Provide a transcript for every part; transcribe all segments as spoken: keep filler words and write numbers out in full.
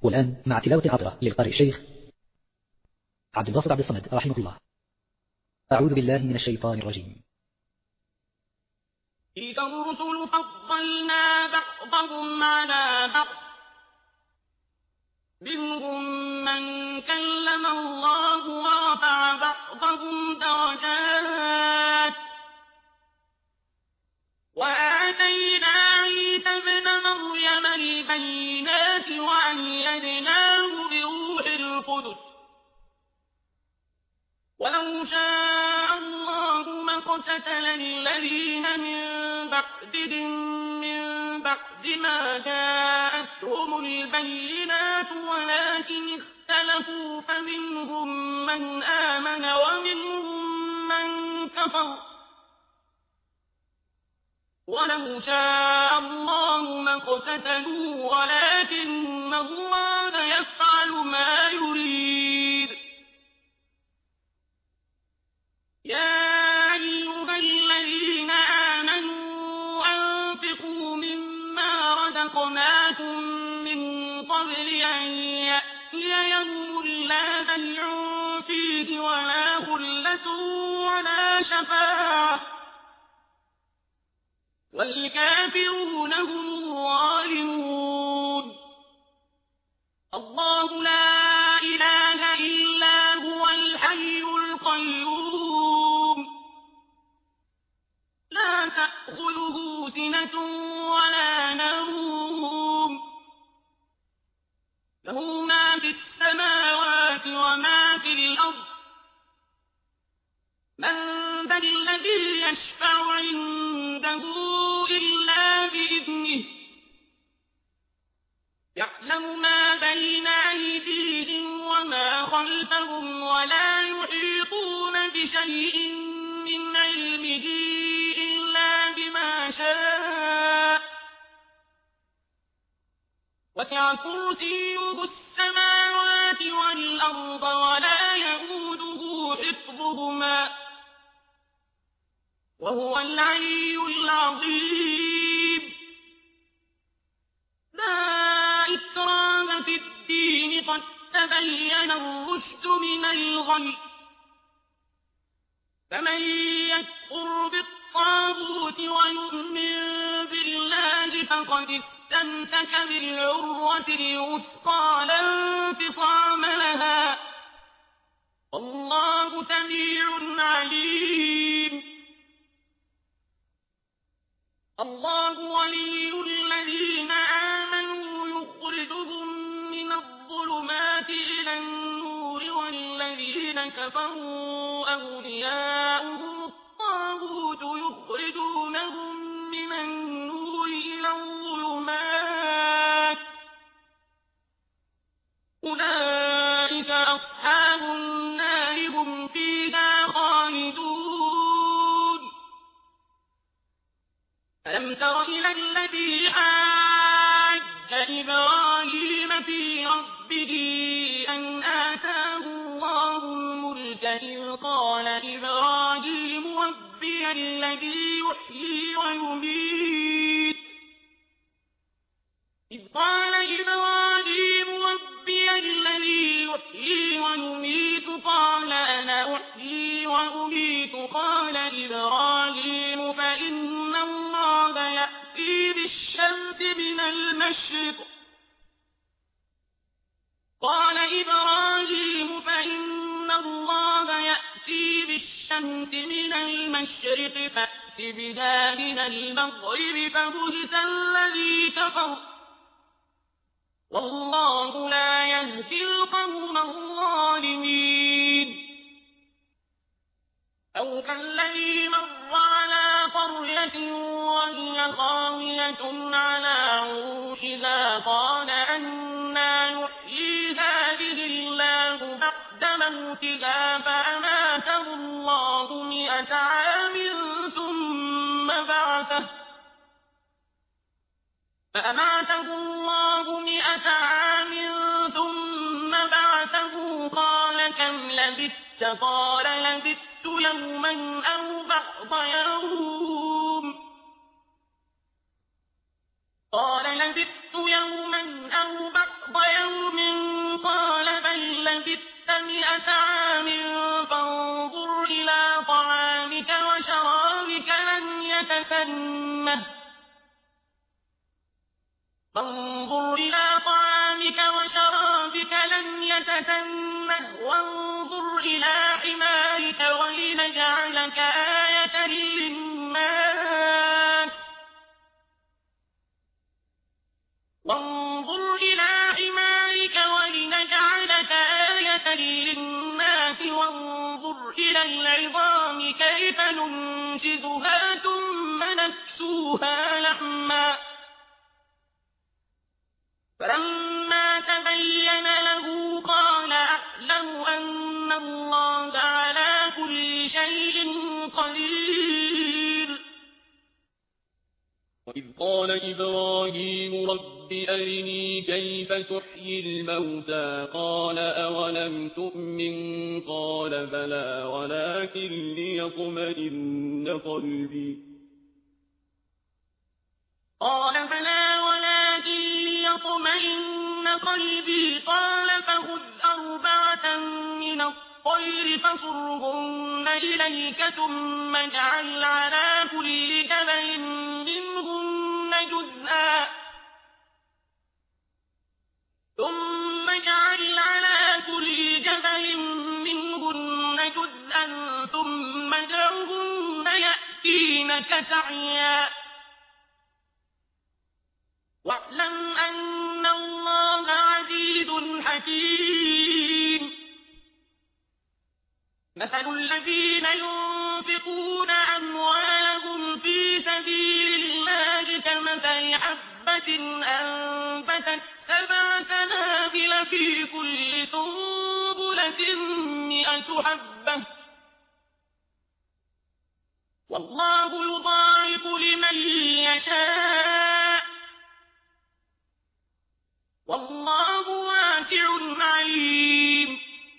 والآن مع تلاوة عطرة للقارئ الشيخ عبد الباسط عبد الصمد رحمه الله. أعوذ بالله من الشيطان الرجيم. تلك الرسل فضلنا بعضهم على بعض منهم من كلم الله ورفع بعضهم درجات وآتينا عيسى ابن مريم البينات وأيدناه بروح القدس ولو شاء الله ما اقتتل الذين من بعدهم من بعد ما جاءتهم البينات ولكن اختلفوا فمنهم من آمن ومنهم من كفر ولو شاء الله ما اقتتلوا ولكن الله يفعل ما يريد. يا أيها الذين آمنوا أنفقوا مما رزقناكم من قبل أن يأتي يوم لا بيع فيه ولا خلة ولا شفاعة والكافرون هم الظالمون. الله لا إله إلا هو الحي القيوم لا تأخذه سنة ولا نوم له ما في السماوات وما في الأرض من ذا الذي يشفع عنده إلا بإذنه يعلم ما بين أيديهم وما خلفهم ولا يحيطون بشيء من علمه إلا بما شاء وسع كرسيه السماوات والأرض ولا يئوده حفظهما وهو العلي العظيم. لا إكراه في الدين قد تبين الرشد من الغي فمن يكفر بالطاغوت ويؤمن بالله فقد استمسك بالعروة الوثقى لا انفصام لها والله سميع عليم. الله ولي الذين آمنوا يخرجهم من الظلمات إلى النور والذين كفروا أولياؤهم الطاغوت يخرجونهم من النور إلى الظلمات أولئك أصحاب النار هم فيها خالدون. ألم تر إلى الذي حاج إبراهيم في ربه أن آتاه الله الملك إذ قال إبراهيم ربي الذي يحيي ويميت إذ قال إبراهيم ربي الذي يحيي ويميت قال أنا أحيي وأميت قال إبراهيم فإن الله يأتي بالشمس من المشرق قال إبراهيم فإن الله يأتي بالشمس من المشرق فأت بها من المغرب فبهت الذي كفر والله لا يهدي القوم الظالمين. أو كالذي مر على قرية وهي خاوية على عروشها قال أنى يحيي هذه الله بعد موتها فأماته الله مئة عام ثم بعثه فأماته الله مئة عام ثم بعثه قال كم لبثت قال لبثت يوما أو بعض يوم قال لبثت يوما أو بعض يوم مئة عام فانظر إلى طعامك وشرابك لم يتسنه فانظر إلى طعامك وشرابك لم يتسنه وانظر إلى حمارك ولنجعلك آية للناس وانظر إلى حمارك ولنجعلك آية للناس وانظر إلى العظام كيف ننشزها ثم نكسوها لحما فلما تبين له قال أعلم أن الله على كل شيء قدير. وإذ قال إبراهيم رب أرني كيف تحيي الموتى قال أولم تؤمن قال بلى ولكن ليطمئن قلبي قال بلى ولكن ليطمئن قلبي قال فخذ أربعة من الطير فصرهن إليك ثم اجعل على كل جبل منهن جزءا ثم اجعل على كل جبل منهن جزءا ثم ادعهن يأتينك سعيا واعلم أن الله عزيز حكيم. مثل الذين ينفقون أموالهم في سبيل الله كمثل حبة أنبتت سبع سنابل في كل سنبلة مئة حبة والله يضاعف لمن يشاء والله واسع عليم.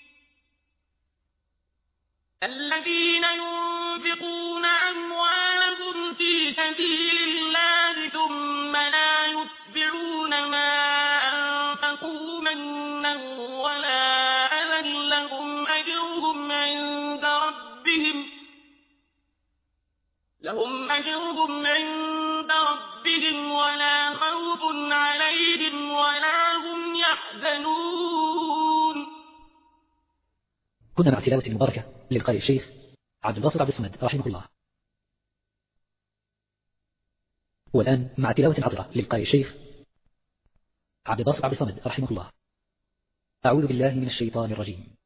الذين ينفقون أموالهم في سبيل الله ثم لا يتبعون ما أنفقوا منا ولا أذى لهم أجرهم عند ربهم لهم أجرهم عند ربهم ولا خوف عليهم ولا هم يحزنون. كنا مع تلاوة المباركة للقارئ الشيخ عبد الباسط عبد الصمد رحمه الله. والآن مع تلاوة عطرة للقارئ الشيخ عبد الباسط عبد الصمد رحمه الله. أعوذ بالله من الشيطان الرجيم.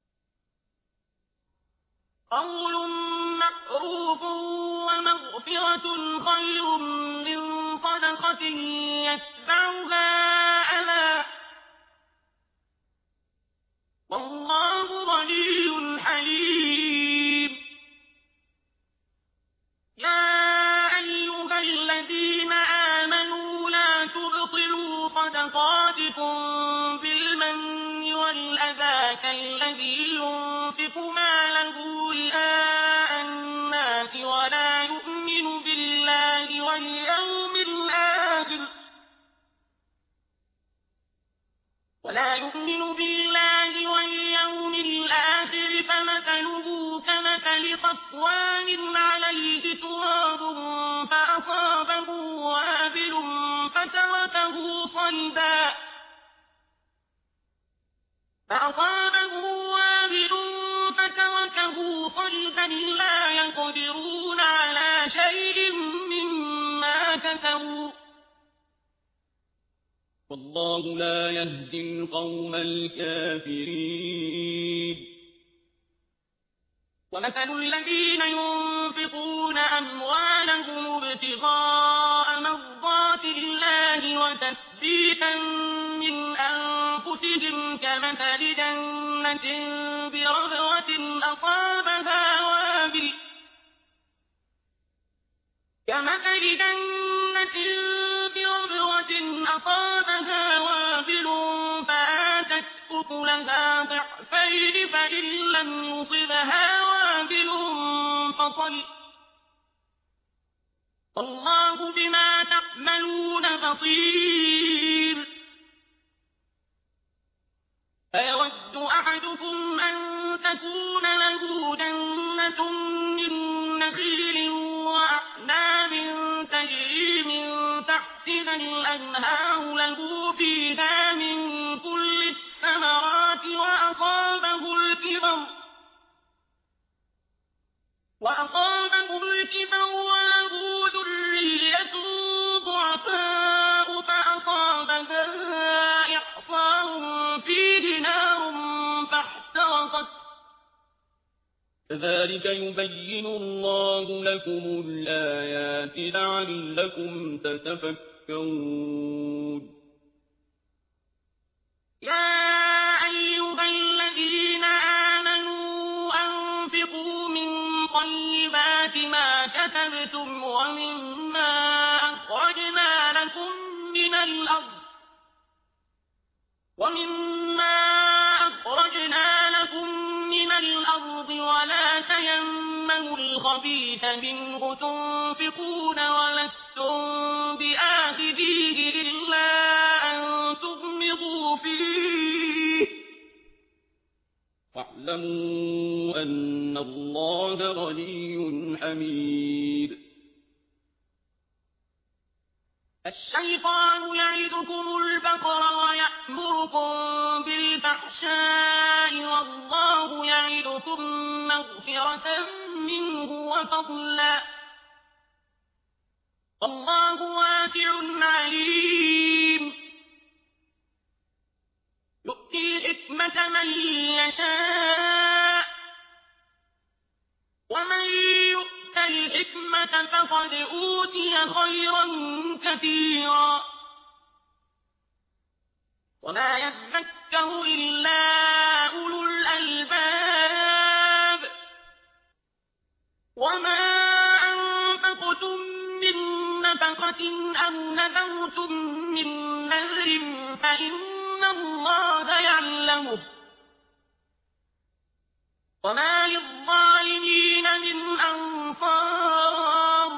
قول معروف ومغفرة خير من صدقة يتبعها أذى والله غني حليم. يا أيها الذين آمنوا لا تبطلوا صدقاتكم بالمن والأذى كالذي ينفق ماله رئاء الناس ولا يؤمن بالله واليوم الآخر ولا يؤمن بالله واليوم الآخر فمثله كمثل صفوان عليه تراب فأصابه وابل فتركه صلدا فأصابه وابل فتركه صلدا لا يقدرون على شيء مما كسبوا والله لا يهدي القوم الكافرين. ومثل الذين ينفقون أموالهم ابتغاء مرضات الله وتثبيتا من أنفسهم كمثل جنة بربوة أصابها وابل كمثل جنة بربوة أصابها وابل فآتت أكلها ضعفين فإن لم يصبها وابل فطل والله بما تعملون بصير. أيود أحدكم أن تكون له جنة من نخيل وأعناب تجري من تحتها الأنهار له فيها من كل الثمرات وأصابه الكبر وأصابه الكبر وله ذرية ضعفاء فأصابها إعصار فيه نار فاحترقت كذلك يبين الله لكم الآيات لعلكم تتفكرون يا أيها الذين آمنوا أنفقوا من طيبات ما كسبتم ومما أخرجنا لكم من الأرض ومما أخرجنا لكم من الأرض ولا تيمموا الخبيث منه تنفقون ولستم بآخذيه إلا أن تغمضوا فيه واعلموا أن الله غني حميد الشيطان يعدكم الفقر ويأمركم بالفحشاء والله يعدكم مغفرة منه وفضلا والله واسع عليم يؤتي الحكمة من يشاء ومن يؤت الحكمة فقد أوتي خيرا كثيرا وما يذكر إلا أولو الألباب وما أنفقتم من نفقة أو نذرتم من نذر فإن الله يعلمه وما للظالمين من أنصار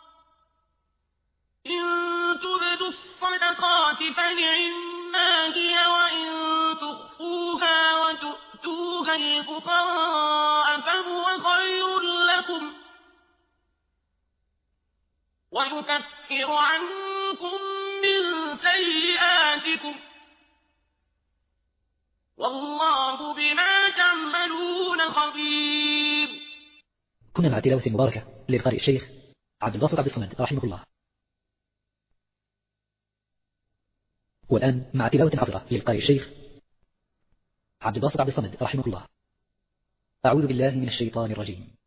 إن تبدوا الصدقات فنعما هي وإن تخفوها وتؤتوها الفقراء فهو خير لكم ويكفر عنكم من سيئاتكم والله بما تعملون خبير. كنا مع تلاوة مباركة للقارئ الشيخ عبد الباسط عبد الصمد رحمه الله. والآن مع تلاوة عطرة للقارئ الشيخ عبد الباسط عبد الصمد رحمه الله. أعوذ بالله من الشيطان الرجيم.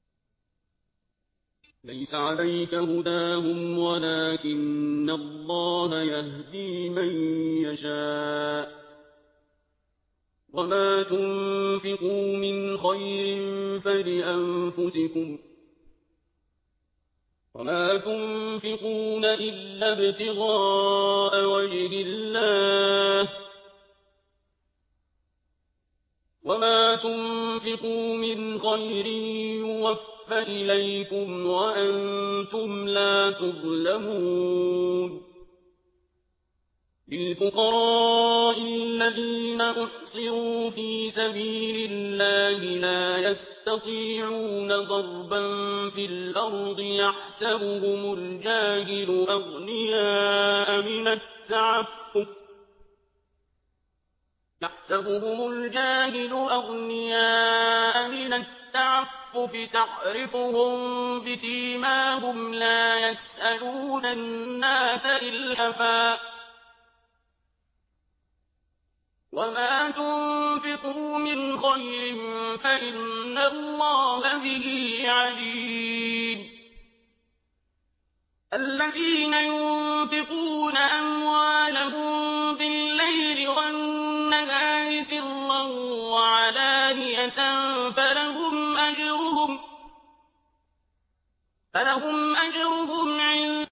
ليس عليك هداهم ولكن الله يهدي من يشاء وما تنفقوا من خير فلأنفسكم وما تنفقون إلا ابتغاء وجه الله وما تنفقوا من خير يوفى إليكم وأنتم لا تظلمون للفقراء الذين أحصروا في سبيل الله لا يستطيعون ضربا في الأرض يحسبهم الجاهل أغنياء من التعفف يحسبهم الجاهل أغنياء من التعفف تعرفهم بسيماهم لا يسألون الناس إلحافا وما تنفقوا من خير فإن الله به عليم الذين ينفقون أموالهم بالليل والنهار سرا وعلانية فلهم أجرهم فلهم أجرهم عند